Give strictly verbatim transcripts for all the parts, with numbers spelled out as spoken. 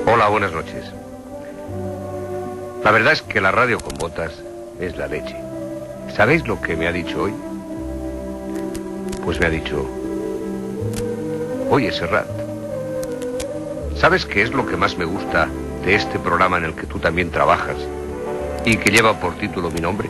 Hola, buenas noches. La verdad es que la radio con botas es la leche. ¿Sabéis lo que me ha dicho hoy? Pues me ha dicho: oye, Serrat, ¿sabes qué es lo que más me gusta de este programa en el que tú también trabajas y que lleva por título mi nombre?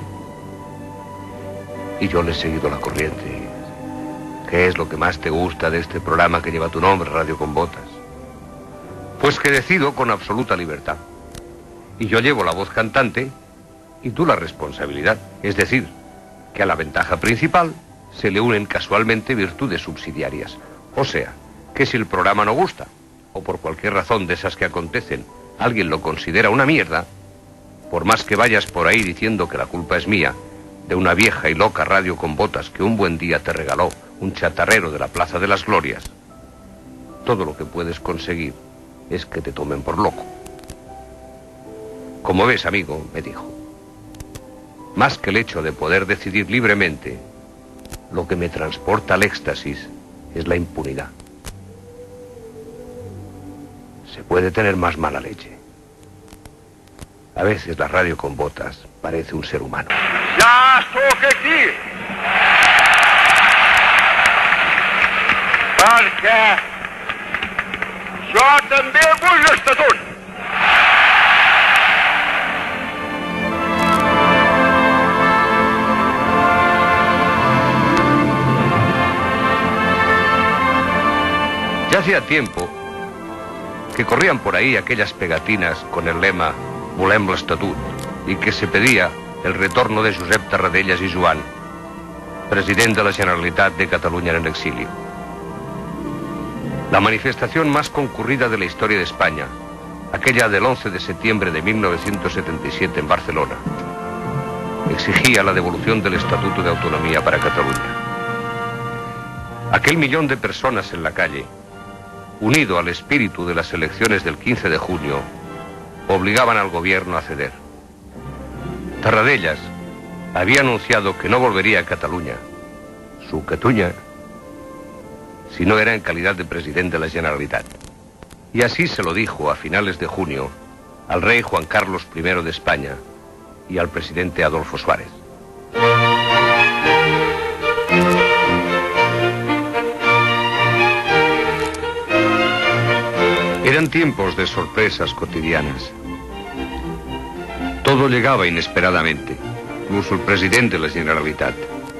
Y yo le he seguido la corriente. ¿Qué es lo que más te gusta de este programa que lleva tu nombre, Radio con Botas? Pues que decido con absoluta libertad. Y yo llevo la voz cantante y tú la responsabilidad. Es decir, que a la ventaja principal se le unen casualmente virtudes subsidiarias. O sea, que si el programa no gusta, o por cualquier razón de esas que acontecen, alguien lo considera una mierda, por más que vayas por ahí diciendo que la culpa es mía, de una vieja y loca radio con botas que un buen día te regaló un chatarrero de la Plaza de las Glorias, todo lo que puedes conseguir es que te tomen por loco. Como ves, amigo, me dijo, más que el hecho de poder decidir libremente, lo que me transporta al éxtasis es la impunidad. Se puede tener más mala leche. A veces la radio con botas parece un ser humano. Ja sóc aquí perquè jo també vull l'estatut. Ya hacía tiempo que corrían por ahí aquellas pegatinas con el lema Volem l'Estatut y que se pedía el retorno de Josep Tarradellas y Joan, presidente de la Generalitat de Cataluña en el exilio. La manifestación más concurrida de la historia de España, aquella del once de septiembre de mil novecientos setenta y siete en Barcelona, exigía la devolución del Estatuto de Autonomía para Cataluña. Aquel millón de personas en la calle, unido al espíritu de las elecciones del quince de junio, obligaban al gobierno a ceder. Tarradellas había anunciado que no volvería a Cataluña, su Cataluña, si no era en calidad de presidente de la Generalitat. Y así se lo dijo a finales de junio al rey Juan Carlos primero de España y al presidente Adolfo Suárez. Eran tiempos de sorpresas cotidianas. Todo llegaba inesperadamente, incluso el presidente de la Generalitat.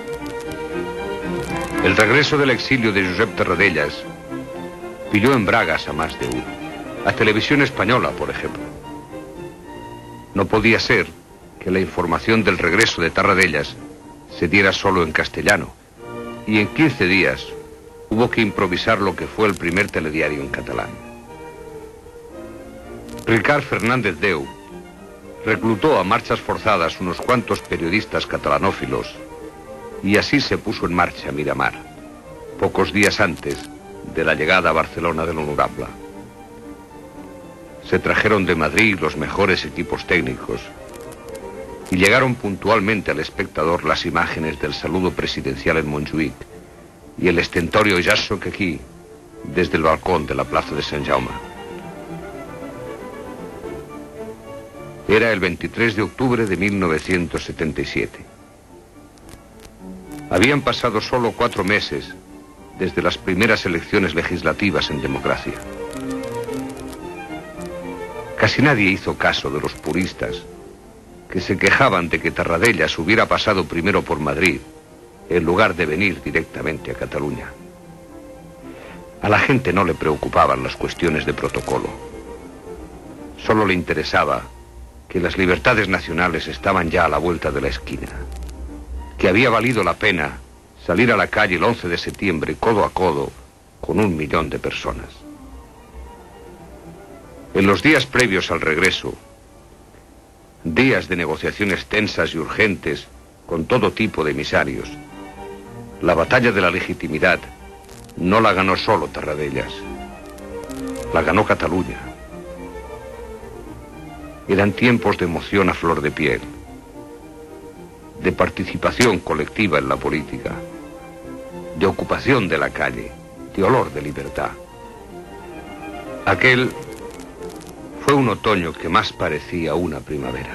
El regreso del exilio de Josep Tarradellas pilló en bragas a más de uno. A Televisión Española, por ejemplo. No podía ser que la información del regreso de Tarradellas se diera solo en castellano, y en quince días hubo que improvisar lo que fue el primer telediario en catalán. Ricard Fernández Deu reclutó a marchas forzadas unos cuantos periodistas catalanófilos y así se puso en marcha Miramar, pocos días antes de la llegada a Barcelona del Honorable. Se trajeron de Madrid los mejores equipos técnicos y llegaron puntualmente al espectador las imágenes del saludo presidencial en Montjuïc y el estentorio Ja sóc aquí desde el balcón de la Plaza de Sant Jaume. Era el veintitrés de octubre de mil novecientos setenta y siete. Habían pasado solo cuatro meses desde las primeras elecciones legislativas en democracia. Casi nadie hizo caso de los puristas que se quejaban de que Tarradellas hubiera pasado primero por Madrid en lugar de venir directamente a Cataluña. A la gente no le preocupaban las cuestiones de protocolo. Solo le interesaba que las libertades nacionales estaban ya a la vuelta de la esquina, que había valido la pena salir a la calle el once de septiembre codo a codo con un millón de personas. En los días previos al regreso, días de negociaciones tensas y urgentes con todo tipo de emisarios, la batalla de la legitimidad no la ganó solo Tarradellas, la ganó Cataluña. Eran tiempos de emoción a flor de piel, de participación colectiva en la política, de ocupación de la calle, de olor de libertad. Aquel Fue un otoño que más parecía una primavera.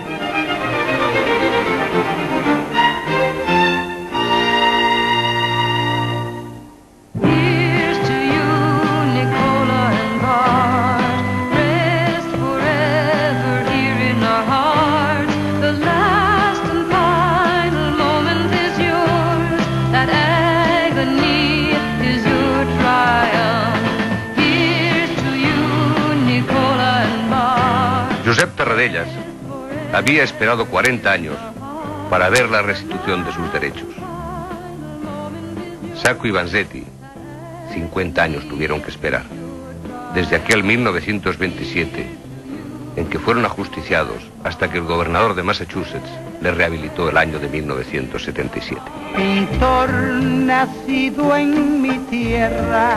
Josep Tarradellas había esperado cuarenta años para ver la restitución de sus derechos. Sacco y Vanzetti, cincuenta años tuvieron que esperar, desde aquel mil novecientos veintisiete, en que fueron ajusticiados, hasta que el gobernador de Massachusetts les rehabilitó el año de mil novecientos setenta y siete. Pintor nacido en mi tierra,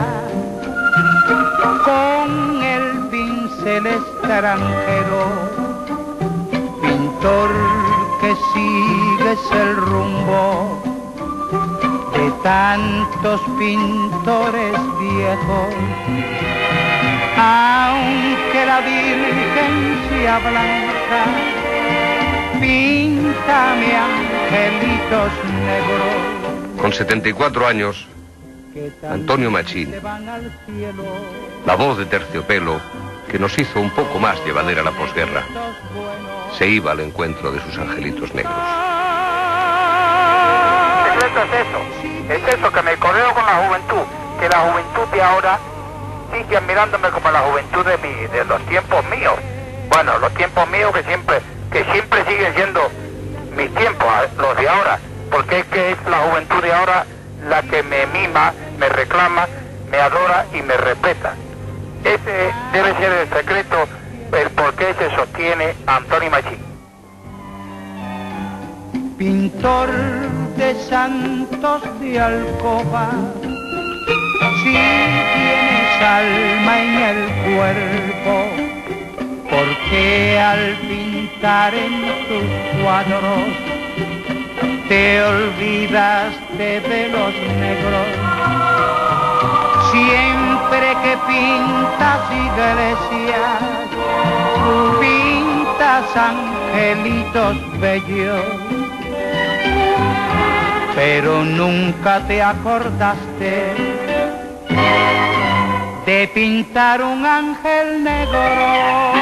con el pincel extranjero, pintor que sigues el rumbo de tantos pintores viejos, aunque la Virgen sea blanca, píntame angelitos negros. Con setenta y cuatro años, Antonio Machín, la voz de terciopelo que nos hizo un poco más llevadera la posguerra, se iba al encuentro de sus angelitos negros. El secreto es eso, es eso, que me correo con la juventud, que la juventud de ahora sigue admirándome como la juventud de, mi, de los tiempos míos. Bueno, los tiempos míos que siempre, que siempre siguen siendo mis tiempos, los de ahora, porque es que es la juventud de ahora la que me mima, me reclama, me adora y me respeta. Ese debe ser el secreto, el por qué se sostiene Antonio Machín. Pintor de santos de alcoba, si tienes alma en el cuerpo, ¿por qué al pintar en tus cuadros te olvidaste de los negros? Siempre que pintas iglesias, pintas angelitos bellos, pero nunca te acordaste de pintar un ángel negro.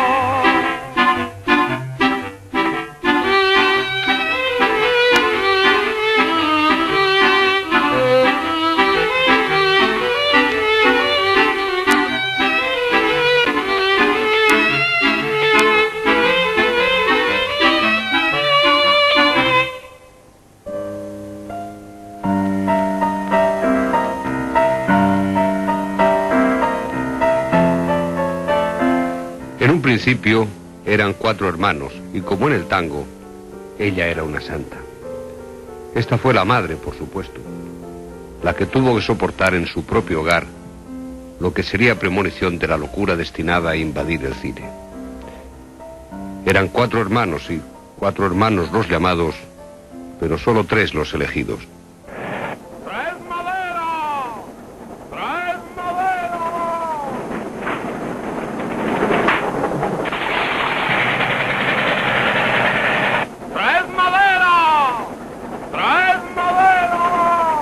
En un principio eran cuatro hermanos y, como en el tango, ella era una santa. Esta fue la madre, por supuesto, la que tuvo que soportar en su propio hogar lo que sería premonición de la locura destinada a invadir el cine. Eran cuatro hermanos y cuatro hermanos los llamados, pero solo tres los elegidos. ¡Traed madera! ¡Traed madera! ¡Traed madera! ¡Traed madera!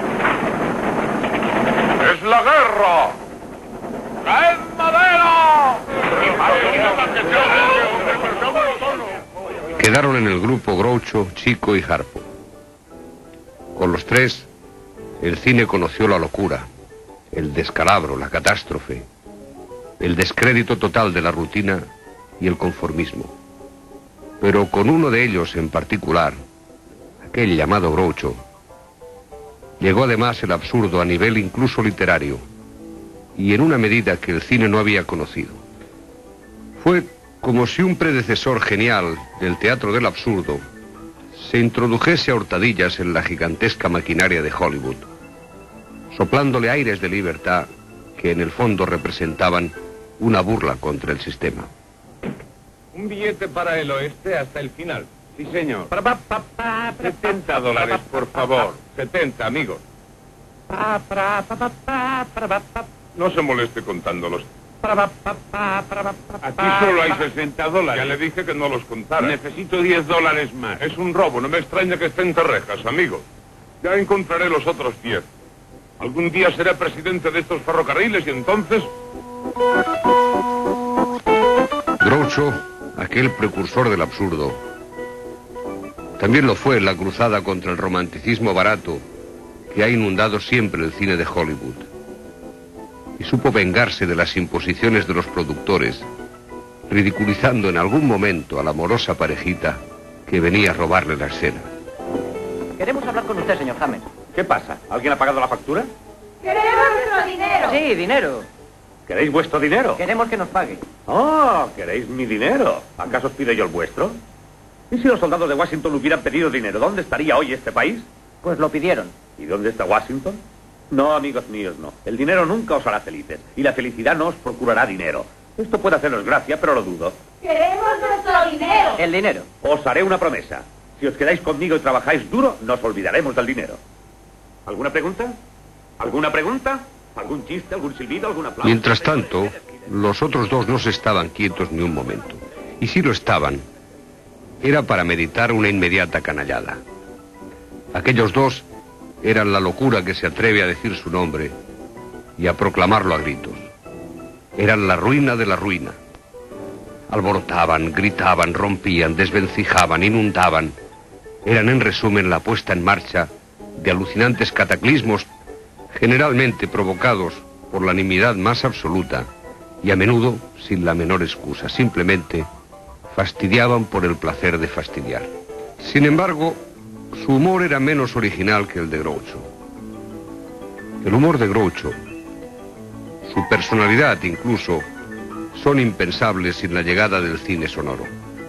¡Es la guerra! ¡Traed madera! Quedaron en el grupo Groucho, Chico y Harpo. Con los tres, el cine conoció la locura, el descalabro, la catástrofe, el descrédito total de la rutina y el conformismo. Pero con uno de ellos en particular, aquel llamado Groucho, llegó además el absurdo a nivel incluso literario, y en una medida que el cine no había conocido. Fue como si un predecesor genial del teatro del absurdo se introdujese a hurtadillas en la gigantesca maquinaria de Hollywood, soplándole aires de libertad que en el fondo representaban una burla contra el sistema. Un billete para el oeste hasta el final. Sí, señor. setenta dólares, por favor. setenta, amigos. No se moleste contándolos. Aquí solo hay sesenta dólares. Ya le dije que no los contara. Necesito diez dólares más. Es un robo, no me extraña que esté entre rejas, amigo. Ya encontraré los otros diez. Algún día seré presidente de estos ferrocarriles y entonces... Groucho, aquel precursor del absurdo, también lo fue en la cruzada contra el romanticismo barato que ha inundado siempre el cine de Hollywood. Y supo vengarse de las imposiciones de los productores, ridiculizando en algún momento a la amorosa parejita que venía a robarle la escena. Queremos hablar con usted, señor James. ¿Qué pasa? ¿Alguien ha pagado la factura? ¡Queremos nuestro dinero! Sí, dinero. ¿Queréis vuestro dinero? Queremos que nos pague. Oh, ¿queréis mi dinero? ¿Acaso os pido yo el vuestro? ¿Y si los soldados de Washington hubieran pedido dinero, dónde estaría hoy este país? Pues lo pidieron. ¿Y dónde está Washington? No, amigos míos, no. El dinero nunca os hará felices. Y la felicidad no os procurará dinero. Esto puede haceros gracia, pero lo dudo. ¡Queremos nuestro dinero! El dinero. Os haré una promesa. Si os quedáis conmigo y trabajáis duro, nos olvidaremos del dinero. ¿Alguna pregunta? ¿Alguna pregunta? ¿Algún chiste, algún silbido, alguna aplauso? Mientras tanto, los otros dos no se estaban quietos ni un momento. Y si lo estaban, era para meditar una inmediata canallada. Aquellos dos eran la locura que se atreve a decir su nombre y a proclamarlo a gritos. Eran la ruina de la ruina. Alborotaban, gritaban, rompían, desvencijaban, inundaban. Eran, en resumen, la puesta en marcha de alucinantes cataclismos, generalmente provocados por la nimiedad más absoluta y a menudo sin la menor excusa. Simplemente fastidiaban por el placer de fastidiar. Sin embargo, su humor era menos original que el de Groucho. El humor de Groucho, su personalidad incluso, son impensables sin la llegada del cine sonoro.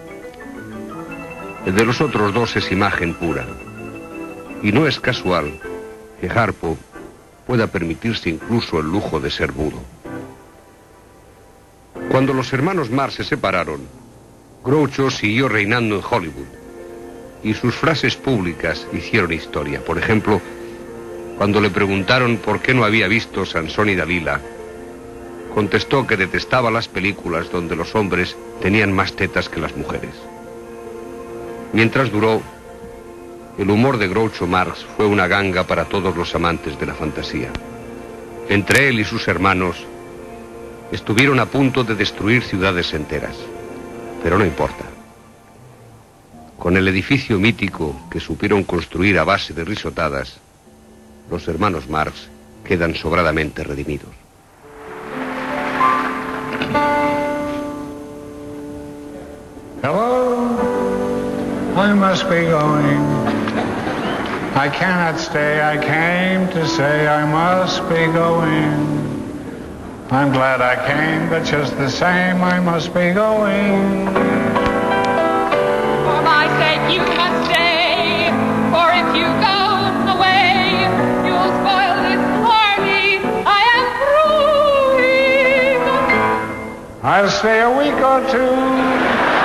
El de los otros dos es imagen pura. Y no es casual que Harpo pueda permitirse incluso el lujo de ser mudo. Cuando los hermanos Marx se separaron, Groucho siguió reinando en Hollywood y sus frases públicas hicieron historia. Por ejemplo, cuando le preguntaron por qué no había visto Sansón y Dalila, contestó que detestaba las películas donde los hombres tenían más tetas que las mujeres. Mientras duró, el humor de Groucho Marx fue una ganga para todos los amantes de la fantasía. Entre él y sus hermanos estuvieron a punto de destruir ciudades enteras. Pero no importa. Con el edificio mítico que supieron construir a base de risotadas, los hermanos Marx quedan sobradamente redimidos. Hello, I must be going. I cannot stay, I came to say I must be going. I'm glad I came, but just the same I must be going. For my sake you must stay, for if you go away, you'll spoil this party I am throwing. I'll stay a week or two.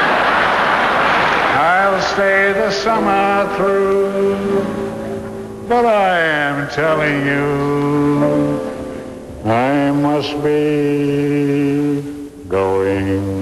I'll stay the summer through. But I am telling you, I must be going.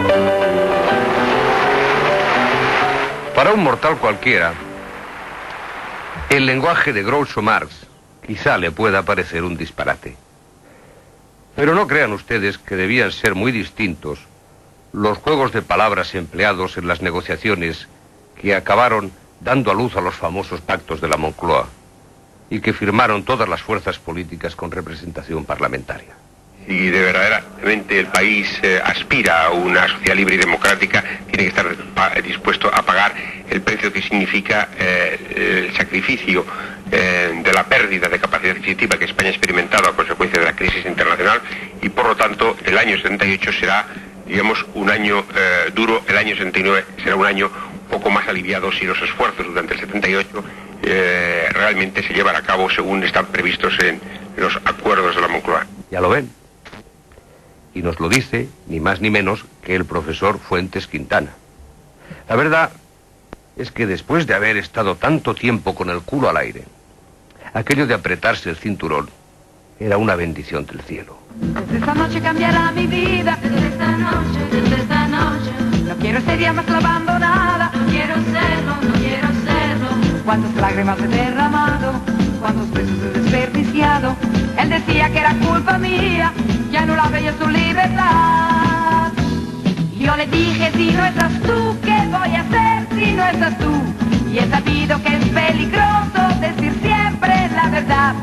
Para un mortal cualquiera, el lenguaje de Groucho Marx quizá le pueda parecer un disparate. Pero no crean ustedes que debían ser muy distintos los juegos de palabras empleados en las negociaciones que acabaron dando a luz a los famosos pactos de la Moncloa y que firmaron todas las fuerzas políticas con representación parlamentaria. Si de verdaderamente el país eh, aspira a una sociedad libre y democrática, tiene que estar pa dispuesto a pagar el precio que significa eh, el sacrificio eh, de la pérdida de capacidad adquisitiva que España ha experimentado a consecuencia de la crisis internacional, y por lo tanto el año setenta y ocho será, digamos, un año eh, duro. El año setenta y nueve será un año un poco más aliviado si los esfuerzos durante el setenta y ocho eh, realmente se llevan a cabo según están previstos en los acuerdos de la Moncloa. Ya lo ven. Y nos lo dice, ni más ni menos, que el profesor Fuentes Quintana. La verdad es que después de haber estado tanto tiempo con el culo al aire, aquello de apretarse el cinturón era una bendición del cielo. Desde esta noche cambiará mi vida, desde esta noche, desde esta noche. No quiero ser ya más la abandonada, no quiero serlo, no quiero serlo. Cuántas lágrimas he derramado, cuántos besos he desperdiciado. Él decía que era culpa mía, que anulaba ella su libertad. Yo le dije, si no estás tú, ¿qué voy a hacer si no estás tú? Y he sabido que es peligroso decir siempre la verdad.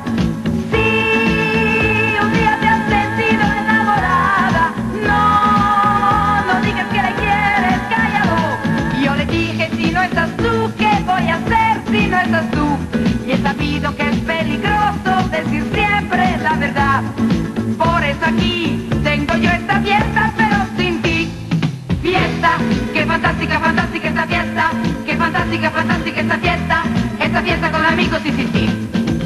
Si un día te has sentido enamorada, no, no digas que le quieres, cállalo. Yo le dije, si no estás tú, ¿qué voy a hacer si no estás tú? Y he sabido que es peligroso decir siempre la verdad. Por eso aquí tengo yo esta fiesta, pero sin ti. Fiesta, qué fantástica, fantástica esta fiesta. Qué fantástica, fantástica esta fiesta. Esta fiesta con amigos y sin ti.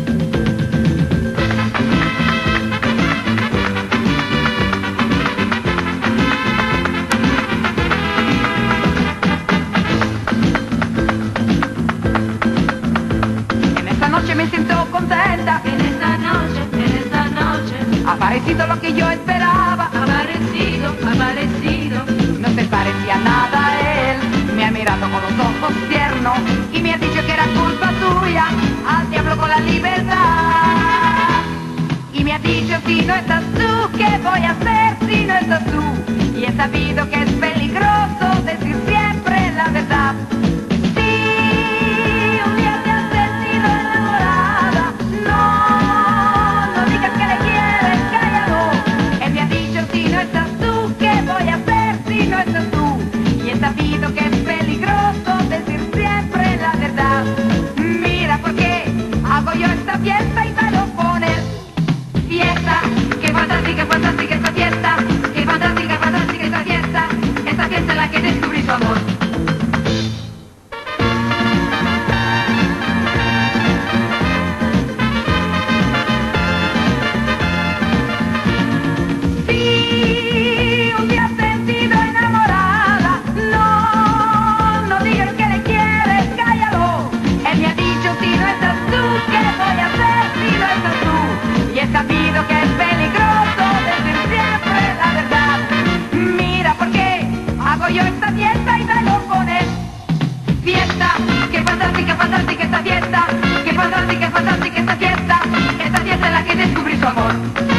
En esta noche me siento contenta. En esta noche, en esta noche. Ha aparecido lo que yo esperaba. Ha aparecido, ha aparecido. No se parecía nada a él. Me ha mirado con los ojos tiernos y me ha dicho que era culpa tuya. Al diablo con la libertad. Y me ha dicho, si no estás tú, ¿qué voy a hacer si no estás tú? Y he sabido que es peligroso decir siempre la verdad. Si un día te has sentido enamorada, no, no digas que le quieres, cállalo. Él me ha dicho, si no estás tú, ¿qué voy a hacer si no estás tú? Y he sabido que es peligroso decir siempre la verdad. Mira por qué hago yo esta fiesta y me lo pones. Fiesta, qué fantástica, fantástica esta fiesta. Qué fantástica, fantástica esta fiesta. Esta fiesta en la que descubrí su amor. Si un día has sentido enamorada, no, no digas que le quieres, cállalo. Él me ha dicho, si no estás tú, ¿qué voy a hacer si no estás tú? Y he sabido que es peligroso decir siempre la verdad. Mira por qué hago yo esta fiesta y me lo pones. Fiesta, qué fantástica, fantástica esta fiesta. Qué fantástica, fantástica esta fiesta. Esta fiesta en la que descubrí su amor.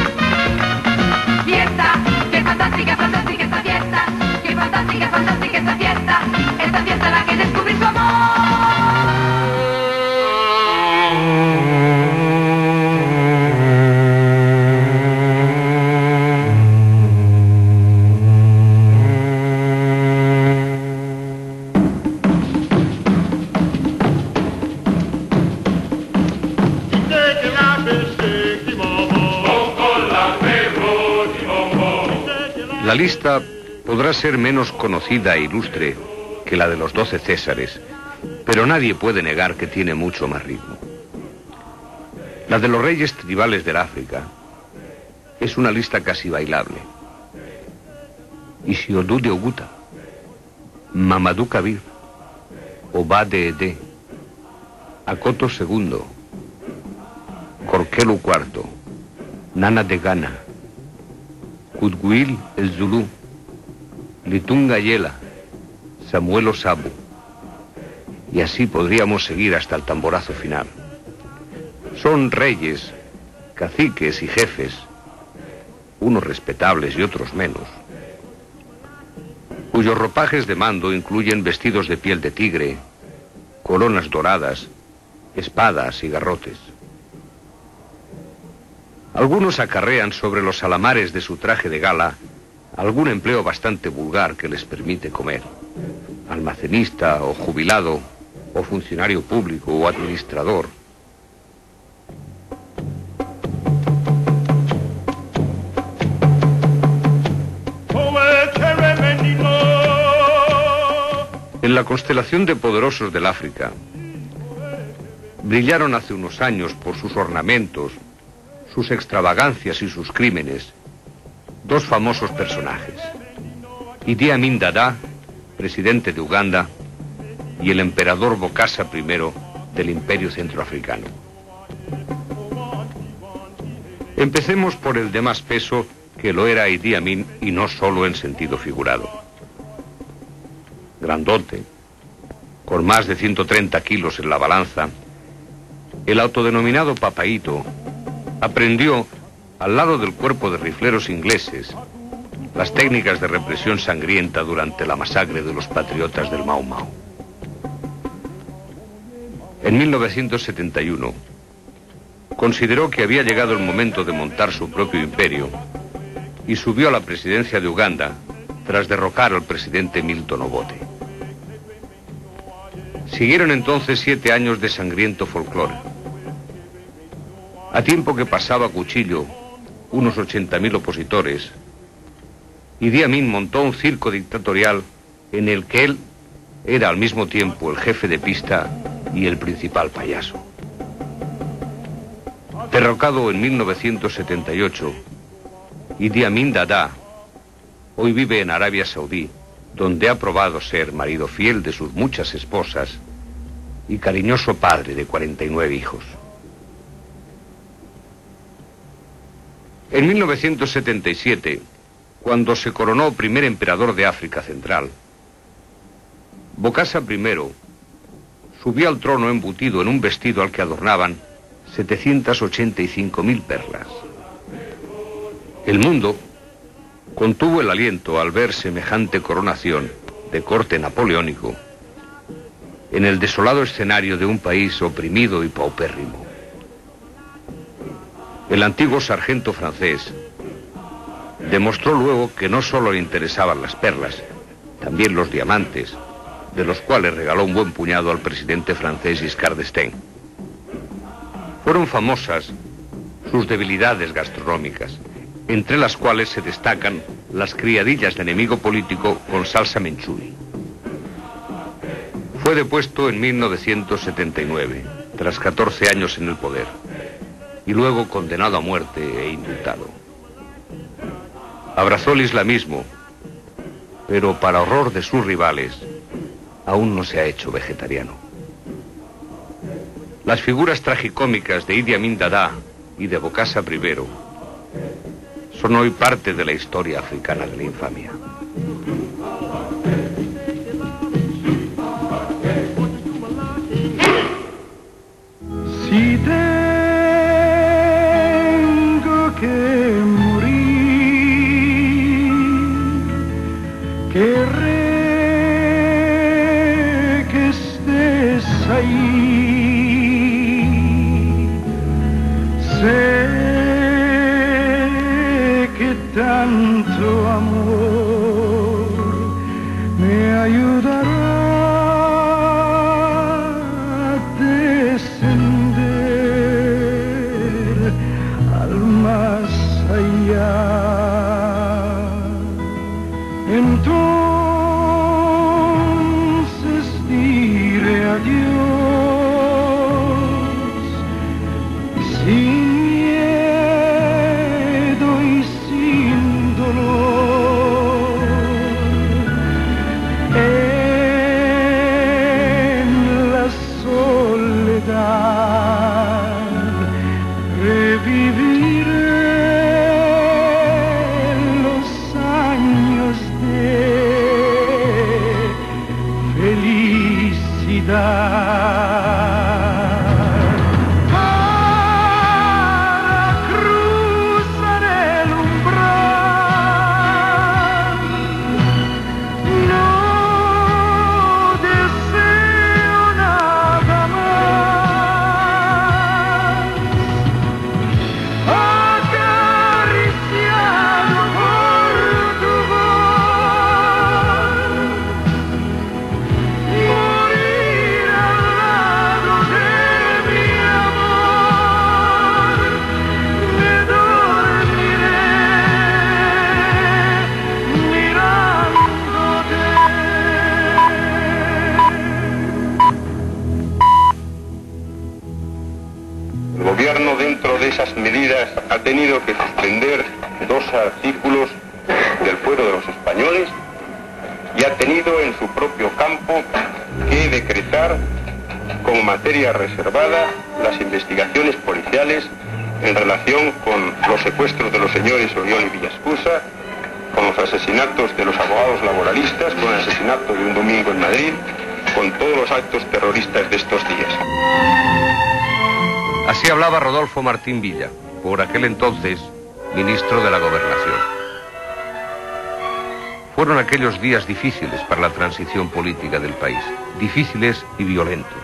Fiesta, qué fantástica, fantástica esta fiesta. Qué fantástica, fantástica esta fiesta. Esta fiesta en la que descubrí su amor. La lista podrá ser menos conocida e ilustre que la de los doce Césares, pero nadie puede negar que tiene mucho más ritmo. La de los reyes tribales del África es una lista casi bailable. Isiodú de Oguta, Mamadou Kabir, Obade Ede, Akoto segundo, Korkelu cuarto, Nana de Ghana, Kudguil el Zulú, Litunga Yela, Samuel Osabu. Y así podríamos seguir hasta el tamborazo final. Son reyes, caciques y jefes, unos respetables y otros menos, cuyos ropajes de mando incluyen vestidos de piel de tigre, coronas doradas, espadas y garrotes. Algunos acarrean sobre los alamares de su traje de gala algún empleo bastante vulgar que les permite comer. Almacenista o jubilado, o funcionario público o administrador. En la constelación de poderosos del África, brillaron hace unos años por sus ornamentos, sus extravagancias y sus crímenes, dos famosos personajes: Idi Amin Dada, presidente de Uganda, y el emperador Bokassa primero del Imperio Centroafricano. Empecemos por el de más peso, que lo era Idi Amin, y no solo en sentido figurado. Grandote, con más de ciento treinta kilos en la balanza, el autodenominado Papaíto aprendió, al lado del cuerpo de rifleros ingleses, las técnicas de represión sangrienta durante la masacre de los patriotas del Mau Mau. En mil novecientos setenta y uno, consideró que había llegado el momento de montar su propio imperio y subió a la presidencia de Uganda tras derrocar al presidente Milton Obote. Siguieron entonces siete años de sangriento folclore. A tiempo que pasaba a cuchillo unos ochenta mil opositores, Idi Amin montó un circo dictatorial en el que él era al mismo tiempo el jefe de pista y el principal payaso. Derrocado en mil novecientos setenta y ocho, Idi Amin Dada hoy vive en Arabia Saudí, donde ha probado ser marido fiel de sus muchas esposas y cariñoso padre de cuarenta y nueve hijos. En mil novecientos setenta y siete, cuando se coronó primer emperador de África Central, Bokassa primero subió al trono embutido en un vestido al que adornaban setecientas ochenta y cinco mil perlas. El mundo contuvo el aliento al ver semejante coronación de corte napoleónico en el desolado escenario de un país oprimido y paupérrimo. El antiguo sargento francés demostró luego que no solo le interesaban las perlas, también los diamantes, de los cuales regaló un buen puñado al presidente francés Giscard d'Estaing. Fueron famosas sus debilidades gastronómicas, entre las cuales se destacan las criadillas de enemigo político con salsa menchuri. Fue depuesto en mil novecientos setenta y nueve, tras catorce años en el poder, y luego condenado a muerte e indultado. Abrazó el islamismo, pero para horror de sus rivales, aún no se ha hecho vegetariano. Las figuras tragicómicas de Idi Amin Dada y de Bokassa primero son hoy parte de la historia africana de la infamia. Si tengo que morir, querré que estés ahí. Sé que tanto amor me ayudará a descender al más allá. Entonces diré adiós sin miedo y sin dolor. En la soledad reviviré los años de felicidad. Para cruzar el umbral no deseo nada más. Acariciado por tu voz, morir al lado de mi amor, me dormiré mirándote. El gobierno, dentro de esas medidas, ha tenido que suspender dos artículos del fuero de los españoles y ha tenido en su propio campo que decretar como materia reservada las investigaciones policiales en relación con los secuestros de los señores Oriol y Villascusa, con los asesinatos de los abogados laboralistas, con el asesinato de un domingo en Madrid, con todos los actos terroristas de estos días. Así hablaba Rodolfo Martín Villa, por aquel entonces ministro de la Gobernación. Fueron aquellos días difíciles para la transición política del país, difíciles y violentos.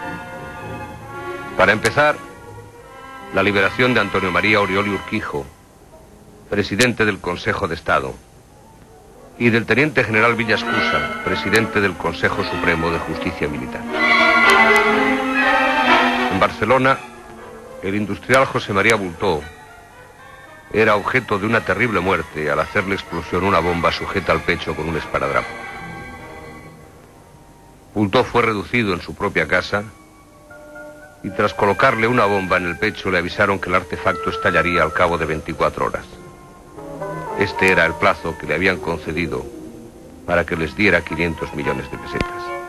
Para empezar, la liberación de Antonio María Oriol y Urquijo, presidente del Consejo de Estado, y del teniente general Villascusa, presidente del Consejo Supremo de Justicia Militar. En Barcelona, el industrial José María Bultó era objeto de una terrible muerte al hacerle explosión una bomba sujeta al pecho con un esparadrapo. Bultó fue reducido en su propia casa y tras colocarle una bomba en el pecho le avisaron que el artefacto estallaría al cabo de veinticuatro horas. Este era el plazo que le habían concedido para que les diera quinientos millones de pesetas.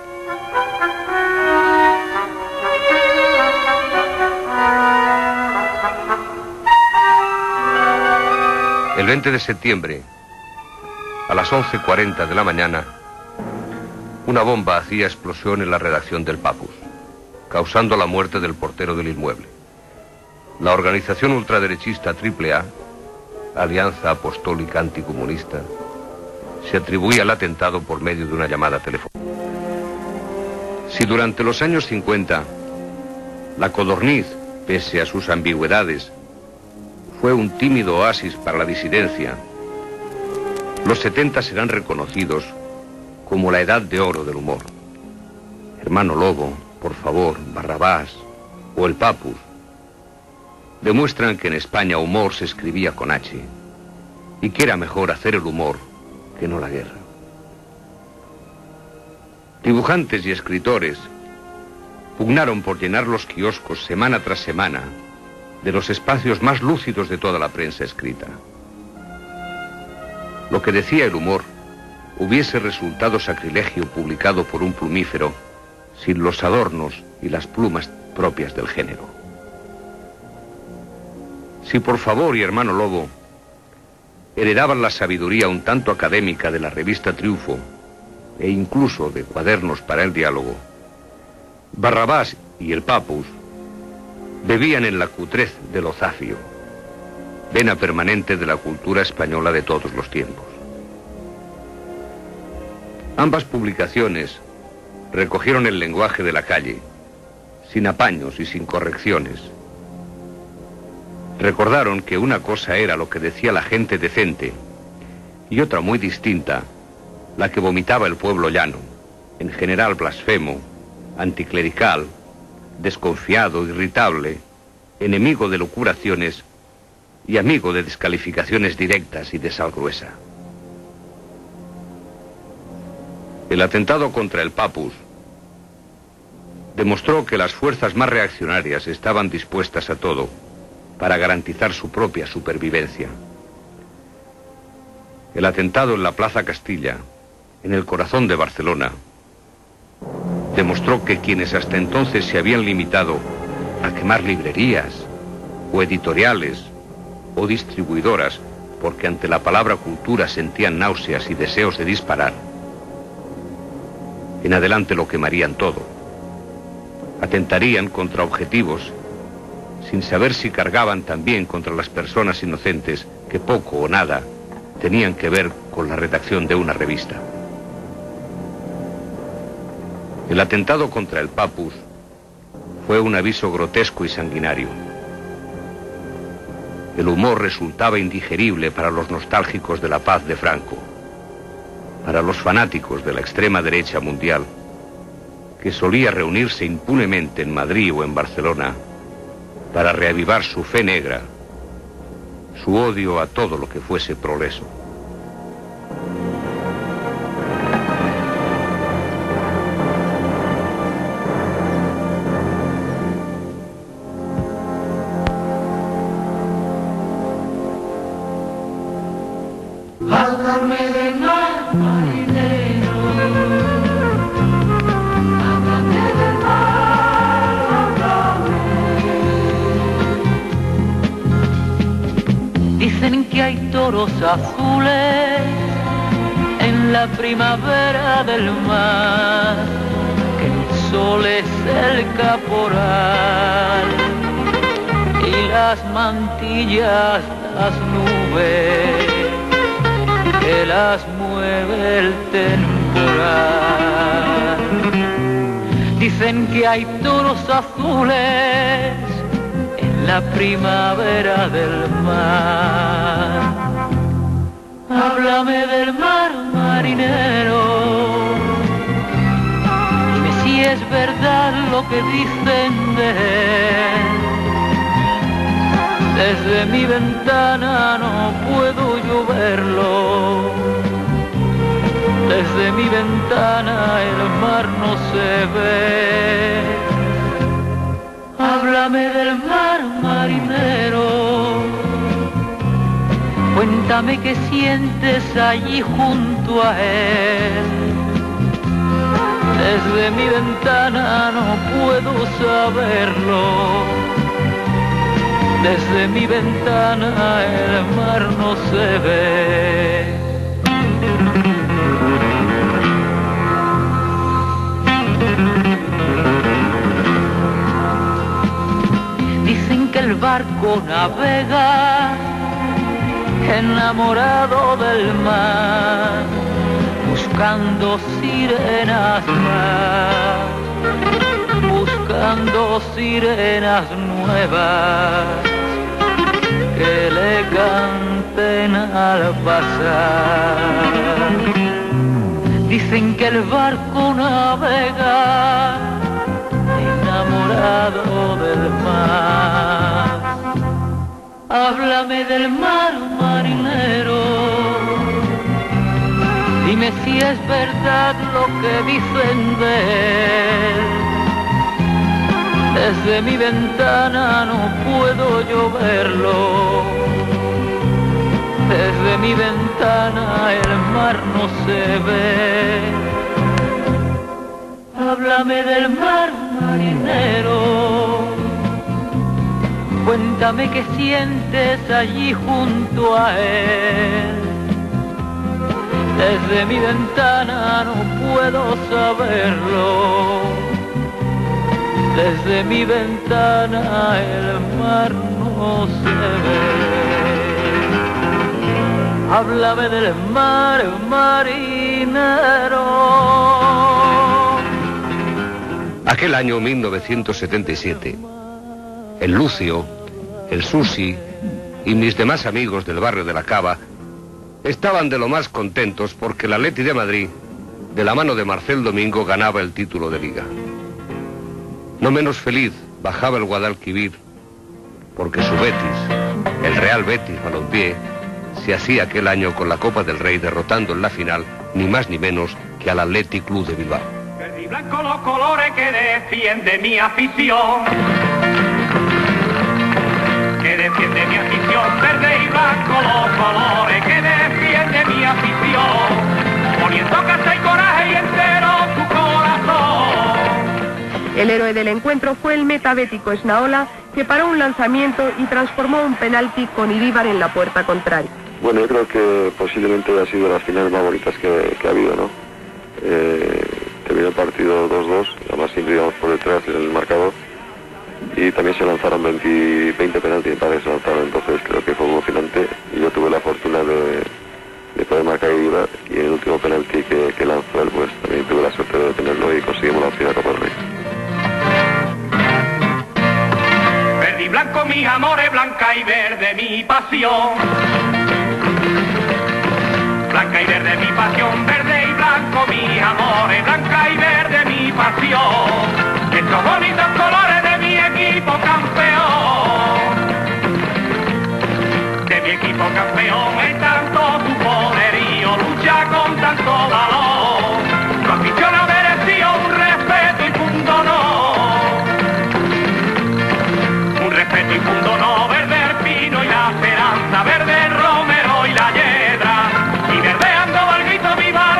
El veinte de septiembre, a las once cuarenta de la mañana, una bomba hacía explosión en la redacción del Papus, causando la muerte del portero del inmueble. La organización ultraderechista Triple A, Alianza Apostólica Anticomunista, se atribuía el atentado por medio de una llamada telefónica. Si durante los años cincuenta la Codorniz, pese a sus ambigüedades, fue un tímido oasis para la disidencia, los setenta serán reconocidos como la edad de oro del humor. Hermano Lobo, Por favor, Barrabás o el Papus demuestran que en España humor se escribía con H y que era mejor hacer el humor que no la guerra. Dibujantes y escritores pugnaron por llenar los kioscos semana tras semana de los espacios más lúcidos de toda la prensa escrita. Lo que decía el humor hubiese resultado sacrilegio publicado por un plumífero sin los adornos y las plumas propias del género. Si Por favor y Hermano Lobo heredaban la sabiduría un tanto académica de la revista Triunfo e incluso de Cuadernos para el Diálogo, Barrabás y el Papus bebían en la cutrez del ozafio, vena permanente de la cultura española de todos los tiempos. Ambas publicaciones recogieron el lenguaje de la calle, sin apaños y sin correcciones. Recordaron que una cosa era lo que decía la gente decente y otra muy distinta, la que vomitaba el pueblo llano, en general blasfemo, anticlerical, desconfiado, irritable, enemigo de locuraciones y amigo de descalificaciones directas y de sal gruesa. El atentado contra el Papus demostró que las fuerzas más reaccionarias estaban dispuestas a todo para garantizar su propia supervivencia. El atentado en la Plaza Castilla, en el corazón de Barcelona, demostró que quienes hasta entonces se habían limitado a quemar librerías, o editoriales, o distribuidoras, porque ante la palabra cultura sentían náuseas y deseos de disparar, en adelante lo quemarían todo. Atentarían contra objetivos, sin saber si cargaban también contra las personas inocentes que poco o nada tenían que ver con la redacción de una revista. El atentado contra el Papus fue un aviso grotesco y sanguinario. El humor resultaba indigerible para los nostálgicos de la paz de Franco, para los fanáticos de la extrema derecha mundial, que solía reunirse impunemente en Madrid o en Barcelona para reavivar su fe negra, su odio a todo lo que fuese progreso. Háblame del mar, marinero. Háblame del mar, háblame. azules en la primavera del mar, que el sol es el caporal y las mantillas las nubes que las mueve el temporal. Dicen que hay toros azules en la primavera del mar. Háblame del mar, marinero, dime si es verdad lo que dicen de él. Desde mi ventana no puedo yo verlo, desde mi ventana el mar no se ve. Háblame del mar, marinero, cuéntame qué sientes allí junto a él. Desde mi ventana no puedo saberlo, desde mi ventana el mar no se ve. Dicen que el barco navega enamorado del mar, buscando sirenas más, buscando sirenas nuevas que le canten al pasar. Dicen que el barco navega enamorado del mar. Háblame del mar, marinero, dime si es verdad lo que dicen de él. Desde mi ventana no puedo yo verlo, desde mi ventana el mar no se ve. Háblame del mar, marinero, cuéntame qué sientes allí junto a él. Desde mi ventana no puedo saberlo, desde mi ventana el mar no se ve. Háblame del mar, marinero. Aquel año mil novecientos setenta y siete, el Lucio, el Susi y mis demás amigos del barrio de la Cava estaban de lo más contentos porque el Atleti de Madrid, de la mano de Marcel Domingo, ganaba el título de Liga. No menos feliz bajaba el Guadalquivir porque su Betis, el Real Betis Balompié, se hacía aquel año con la Copa del Rey, derrotando en la final ni más ni menos que al Athletic Club de Bilbao. Verde y blanco los colores que defiende mi afición, que defiende mi afición. Verde y blanco los colores que defiende mi afición, poniendo casa y coraje y entero su corazón. El héroe del encuentro fue el metabético Esnaola, que paró un lanzamiento y transformó un penalti con Iríbar en la puerta contraria. Bueno, yo creo que posiblemente haya sido las finales más bonitas que, que ha habido, ¿no? Eh, terminó el partido dos dos, además siempre íbamos por detrás en el marcador, y también se lanzaron veinte, veinte penaltis para que se lanzaron, entonces creo que fue emocionante, y yo tuve la fortuna de, de poder marcar Iríbar, y en el último penalti que, que lanzó él, pues también tuve la suerte de tenerlo y conseguimos la opción a Copa del Rey. Verde y blanco mis amores, blanca y verde mi pasión. Blanca y verde mi pasión, verde y blanco mis amores, blanca y verde mi pasión. Estos bonitos colores de mi equipo campeón, de mi equipo campeón, es tanto su poderío, lucha con tanto valor. Su afición ha merecido un respeto y punto no, un respeto y punto no. Verde el pino y la esperanza, verde el romero y la yedra, y verdeando al grito viva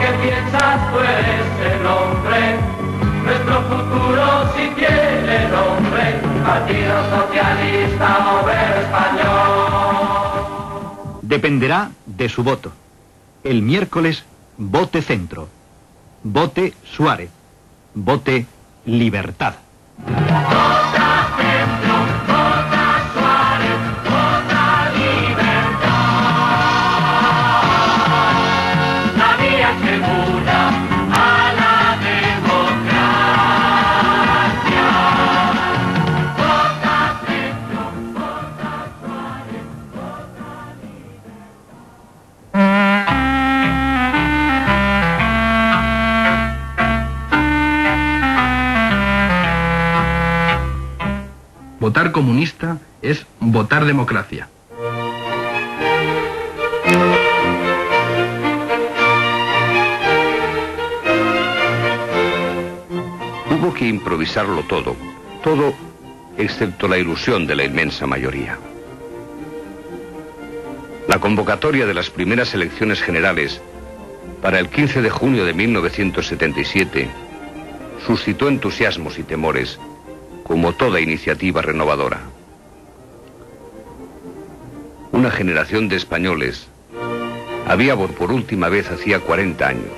que piensas tú eres el hombre, nuestro futuro si tiene nombre, Partido Socialista Obrero Español. Dependerá de su voto. El miércoles, vote Centro. Vote Suárez. Vote Libertad. Vota Centro, vota Suárez, vota Libertad. La vía segura a la democracia. Vota Centro, vota Suárez, vota Votar comunista es votar democracia. Hubo que improvisarlo todo, todo excepto la ilusión de la inmensa mayoría. La convocatoria de las primeras elecciones generales para el quince de junio de mil novecientos setenta y siete suscitó entusiasmos y temores, como toda iniciativa renovadora. Una generación de españoles había votado por última vez hacía cuarenta años.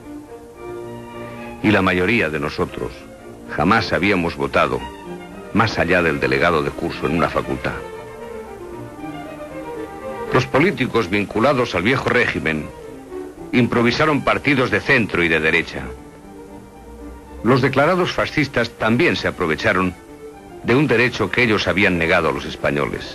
Y la mayoría de nosotros jamás habíamos votado más allá del delegado de curso en una facultad. Los políticos vinculados al viejo régimen improvisaron partidos de centro y de derecha. Los declarados fascistas también se aprovecharon de un derecho que ellos habían negado a los españoles.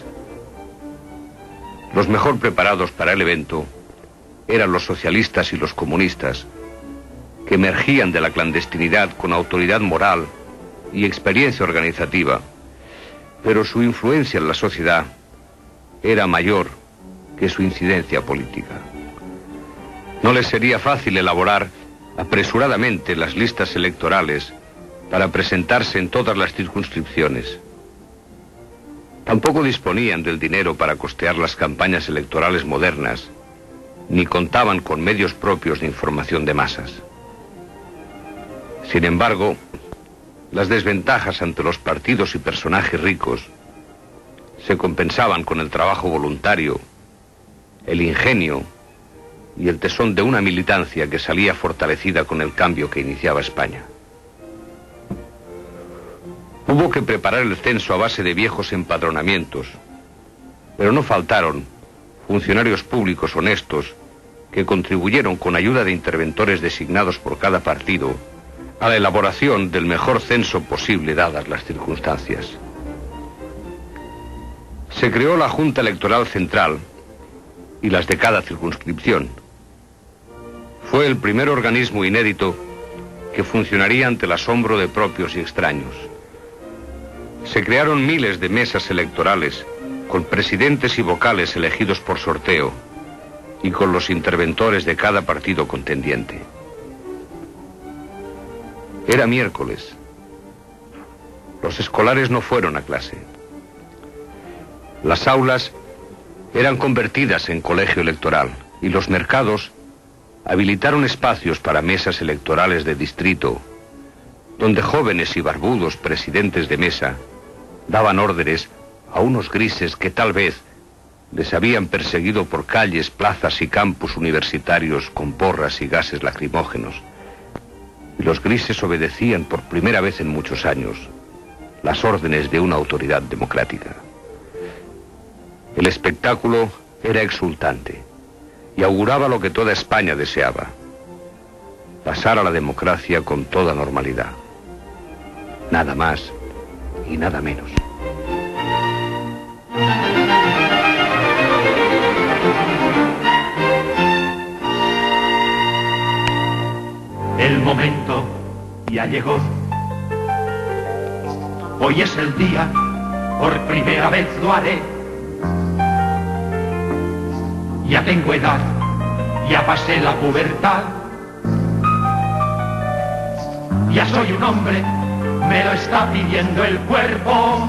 Los mejor preparados para el evento eran los socialistas y los comunistas, que emergían de la clandestinidad con autoridad moral y experiencia organizativa, pero su influencia en la sociedad era mayor que su incidencia política. No les sería fácil elaborar apresuradamente las listas electorales para presentarse en todas las circunscripciones. Tampoco disponían del dinero para costear las campañas electorales modernas, ni contaban con medios propios de información de masas. Sin embargo, las desventajas ante los partidos y personajes ricos se compensaban con el trabajo voluntario, el ingenio y el tesón de una militancia que salía fortalecida con el cambio que iniciaba España. Hubo que preparar el censo a base de viejos empadronamientos, pero no faltaron funcionarios públicos honestos que contribuyeron con ayuda de interventores designados por cada partido a la elaboración del mejor censo posible dadas las circunstancias. Se creó la Junta Electoral Central y las de cada circunscripción. Fue el primer organismo inédito que funcionaría ante el asombro de propios y extraños. Se crearon miles de mesas electorales con presidentes y vocales elegidos por sorteo y con los interventores de cada partido contendiente. Era miércoles. Los escolares no fueron a clase. Las aulas eran convertidas en colegio electoral y los mercados habilitaron espacios para mesas electorales de distrito, donde jóvenes y barbudos presidentes de mesa daban órdenes a unos grises que tal vez les habían perseguido por calles, plazas y campus universitarios con porras y gases lacrimógenos. Y los grises obedecían por primera vez en muchos años las órdenes de una autoridad democrática. El espectáculo era exultante y auguraba lo que toda España deseaba: pasar a la democracia con toda normalidad. Nada más y nada menos. El momento ya llegó. Hoy es el día, por primera vez lo haré. Ya tengo edad, ya pasé la pubertad. Ya soy un hombre, me lo está pidiendo el cuerpo.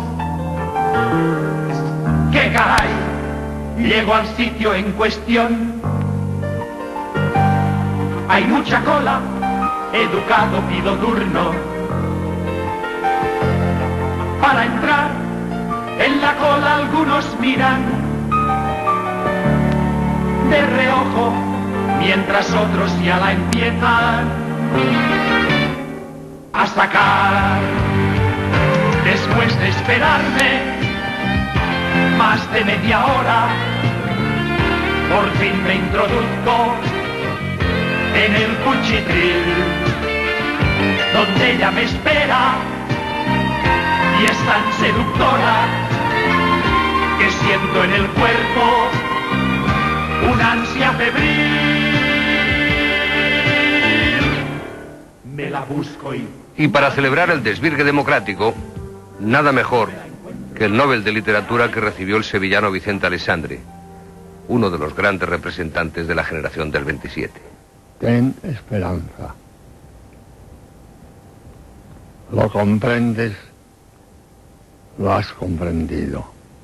¡Qué caray! Llego al sitio en cuestión. Hay mucha cola, educado pido turno. Para entrar en la cola algunos miran de reojo, mientras otros ya la empiezan a sacar. Después de esperarme más de media hora, por fin me introduzco en el cuchitril, donde ella me espera y es tan seductora que siento en el cuerpo una ansia febril. Me la busco y... Y para celebrar el desvirgue democrático, nada mejor que el Nobel de Literatura que recibió el sevillano Vicente Alessandri, uno de los grandes representantes de la generación del veintisiete. Ten esperanza. Lo comprendes, lo has comprendido.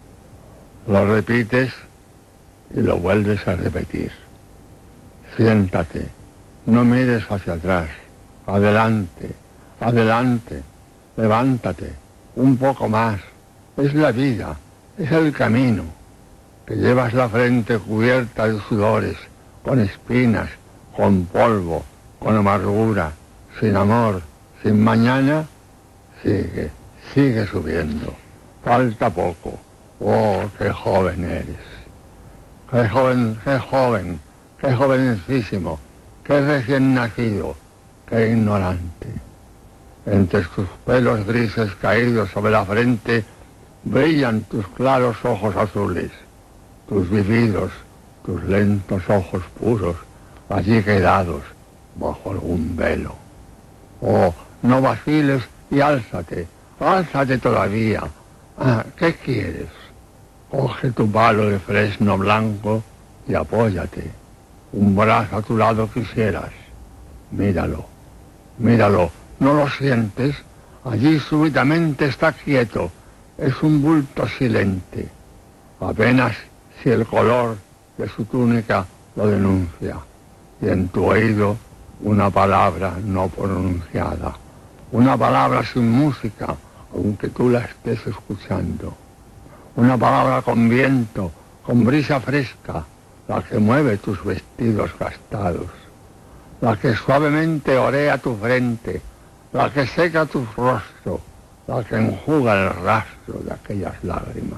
Lo repites y lo vuelves a repetir. Siéntate, no mires hacia atrás. Adelante, adelante, levántate, un poco más. Es la vida, es el camino. Que llevas la frente cubierta de sudores, con espinas, con polvo, con amargura, sin amor, sin mañana. Sigue, sigue subiendo. Falta poco. Oh, qué joven eres. Qué joven, qué joven, qué jovencísimo, qué recién nacido, qué ignorante. Entre tus pelos grises caídos sobre la frente brillan tus claros ojos azules, tus vividos, tus lentos ojos puros, allí quedados bajo algún velo. Oh, no vaciles y álzate, álzate todavía. Ah, ¿qué quieres? Coge tu palo de fresno blanco y apóyate. Un brazo a tu lado quisieras. Míralo, míralo, ¿no lo sientes? Allí súbitamente está quieto. Es un bulto silente. Apenas si el color de su túnica lo denuncia. Y en tu oído una palabra no pronunciada. Una palabra sin música, aunque tú la estés escuchando. Una palabra con viento, con brisa fresca, la que mueve tus vestidos gastados. La que suavemente orea tu frente, la que seca tu rostro, la que enjuga el rastro de aquellas lágrimas.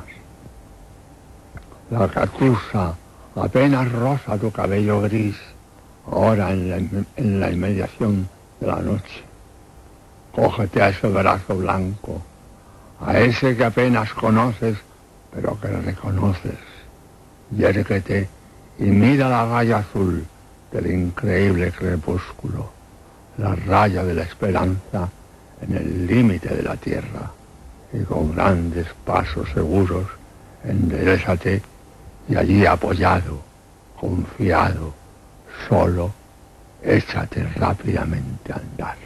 La que acusa, apenas rosa tu cabello gris, ahora en la, en la inmediación de la noche. Cógete a ese brazo blanco, a ese que apenas conoces, pero que reconoces. Yérguete y mira la raya azul del increíble crepúsculo, la raya de la esperanza en el límite de la tierra, y con grandes pasos seguros enderézate y allí apoyado, confiado, solo, échate rápidamente a andar.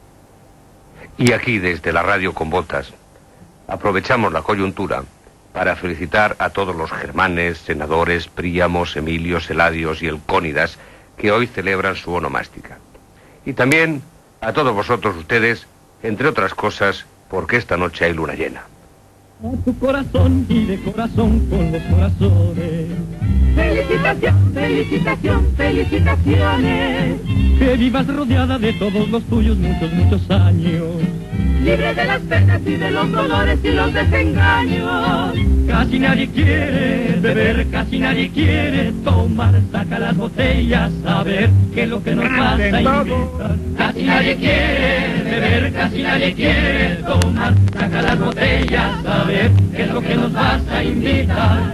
Y aquí, desde la radio con botas, aprovechamos la coyuntura para felicitar a todos los germanes, senadores, príamos, emilios, eladios y elcónidas que hoy celebran su onomástica. Y también a todos vosotros ustedes, entre otras cosas, porque esta noche hay luna llena. A tu corazón y de corazón con los corazones. Felicitación, felicitación, felicitaciones. Que vivas rodeada de todos los tuyos muchos, muchos años. Libre de las penas y de los dolores y los desengaños. Casi nadie quiere beber, casi nadie quiere tomar. Saca las botellas a ver qué es lo que nos pasa a invitar. Casi nadie quiere beber, casi nadie quiere tomar. Saca las botellas a ver qué es lo que nos vas a invitar.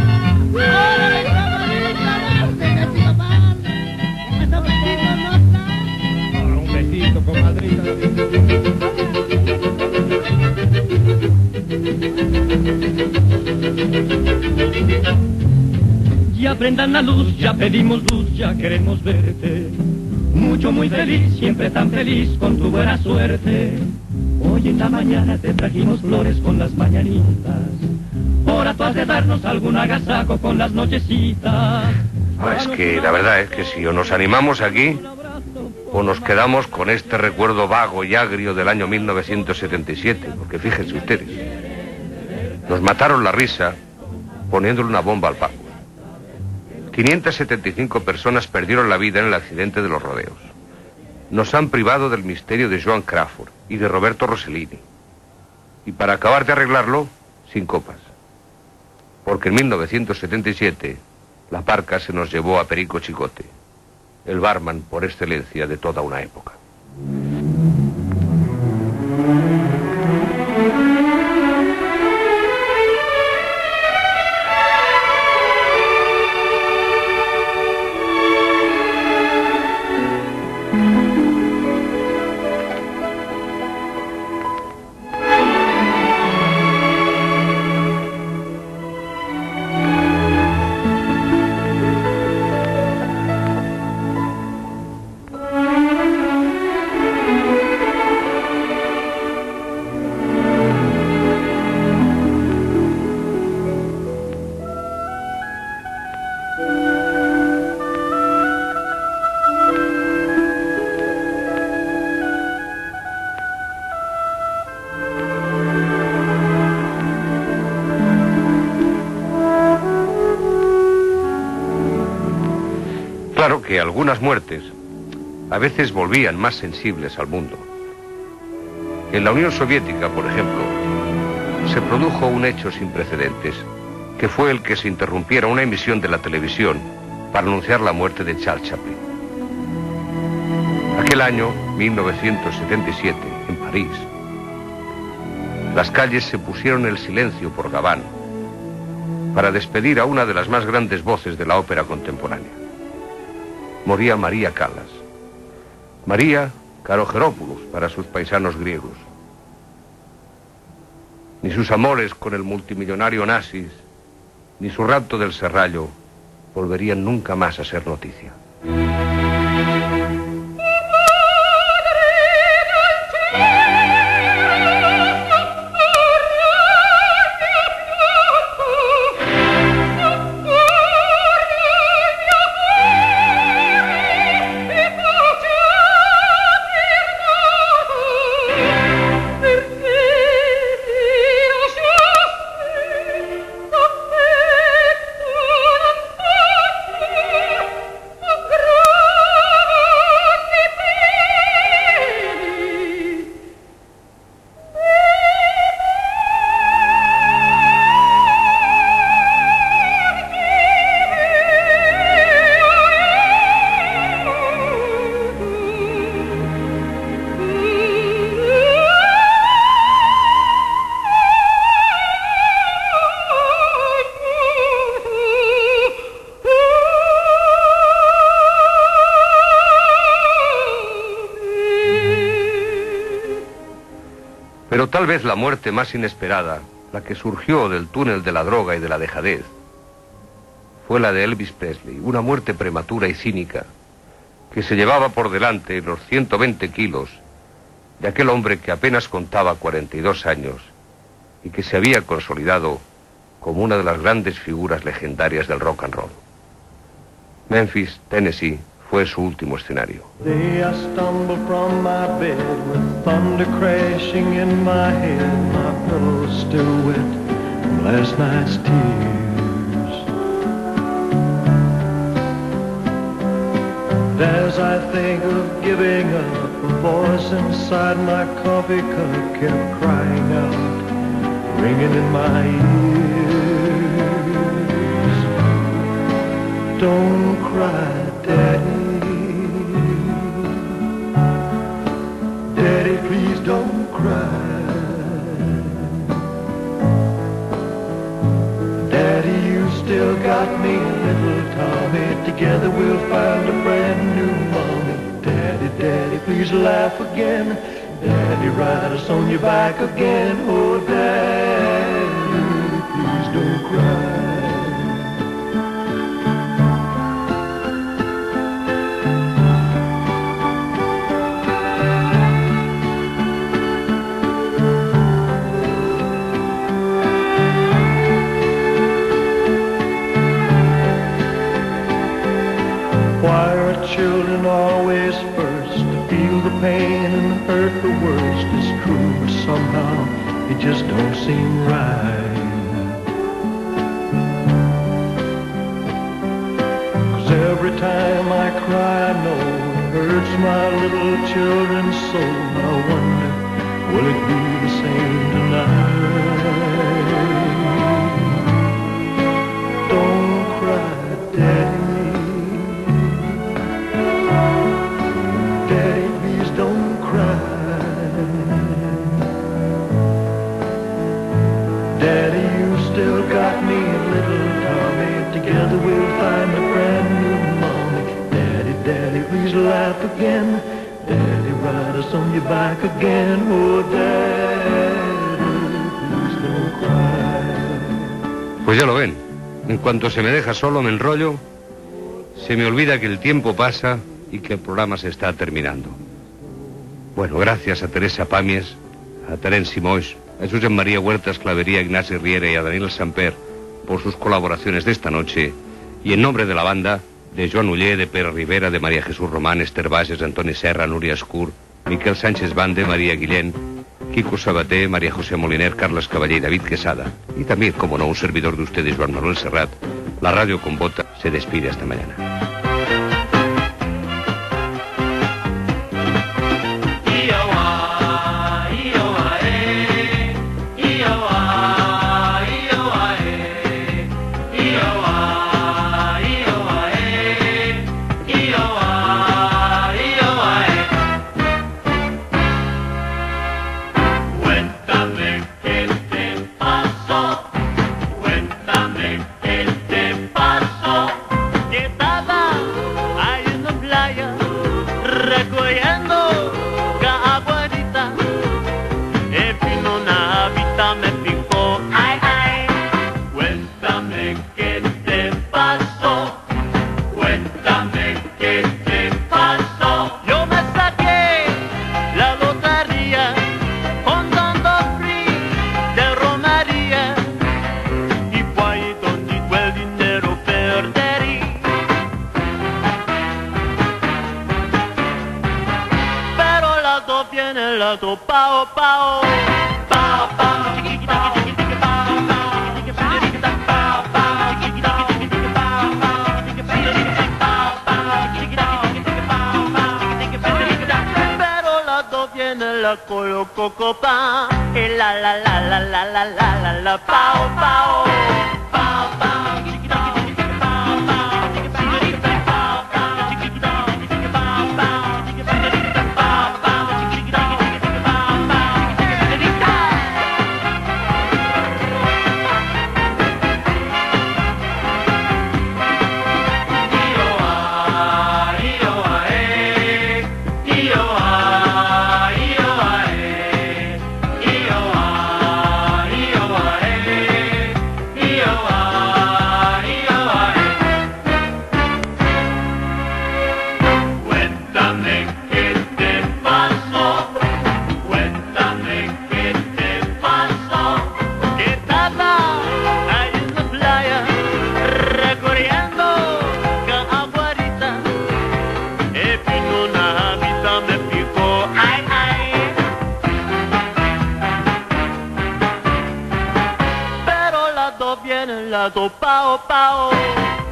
Un besito, comadrita. Ya prendan la luz, ya pedimos luz, ya queremos verte. Mucho, muy feliz, siempre tan feliz con tu buena suerte. Hoy en la mañana te trajimos flores con las mañanitas. Ahora tú has de darnos algún agasajo con las nochecitas. Ah, es que la verdad es que si nos animamos aquí, o nos quedamos con este recuerdo vago y agrio del año mil novecientos setenta y siete, porque fíjense ustedes, nos mataron la risa poniéndole una bomba al Paco. quinientas setenta y cinco personas perdieron la vida en el accidente de los rodeos. Nos han privado del misterio de Joan Crawford y de Roberto Rossellini. Y para acabar de arreglarlo, sin copas. Porque en mil novecientos setenta y siete, la parca se nos llevó a Perico Chicote, el barman por excelencia de toda una época. Claro que algunas muertes a veces volvían más sensibles al mundo. En la Unión Soviética, por ejemplo, se produjo un hecho sin precedentes, que fue el que se interrumpiera una emisión de la televisión para anunciar la muerte de Charles Chaplin. Aquel año, mil novecientos setenta y siete, en París, las calles se pusieron el silencio por Gabán para despedir a una de las más grandes voces de la ópera contemporánea. Moría María Callas. María Karageropoulos para sus paisanos griegos. Ni sus amores con el multimillonario Onassis, ni su rapto del Serrallo volverían nunca más a ser noticia. Pero tal vez la muerte más inesperada, la que surgió del túnel de la droga y de la dejadez, fue la de Elvis Presley, una muerte prematura y cínica que se llevaba por delante los ciento veinte kilos de aquel hombre que apenas contaba cuarenta y dos años y que se había consolidado como una de las grandes figuras legendarias del rock and roll. Memphis, Tennessee, fue su último escenario. Day I stumbled from my bed with thunder crashing in my head, my pillow still wet from last night's tears. And as I think of giving up, a voice inside my coffee cup kept crying out, ringing in my ears. Don't cry, Daddy. Daddy, please don't cry. Daddy, you still got me, little Tommy. Together we'll find a brand new mommy. Daddy, Daddy, please laugh again. Daddy, ride us on your back again. Oh, Daddy, please don't cry. Why are children always first pain and hurt the worst is true, but somehow it just don't seem right. 'Cause every time I cry I know it hurts my little children's soul. I wonder, will it be the same tonight? Don't cry, Daddy. Daddy, please don't cry. Daddy, you still got me and little Tommy. Together we'll find a brand new mommy. Daddy, Daddy, please laugh again. Daddy, ride us on your back again. Oh, Daddy, please don't cry. Pues ya lo ven. En cuanto se me deja solo me enrollo, se me olvida que el tiempo pasa y que el programa se está terminando. Bueno, gracias a Teresa Pàmies, a Terenci Moix, a Josep María Huertas Clavería, a Ignasi Riera y a Daniel Samper por sus colaboraciones de esta noche, y en nombre de la banda, de Joan Uller, de Pere Rivera, de María Jesús Román, Esther Bages, Antoni Serra, Núria Escur, Miquel Sánchez Bande, María Guillén, Quico Sabaté, María José Moliner, Carles Caballé y David Quesada. Y también, como no, un servidor de ustedes, Joan Manuel Serrat. La radio con bota se despide hasta mañana. Pao, pao, pao, pao, chiquita, chiquita, pao, pao, chiquita, pao, pao, chiquita, chiquita, pao, pao, chiquita, pao, pao, chiquita, pao, pao, pero la dos viene la coloco copa, y la la la la la la la la la pao, pao, pao, pao, chiquita, chiquita, pao, pao, chiquita, pao, pao, chiquita, pao, pao, chiquita, pao, pao, chiquita. Pao, pao.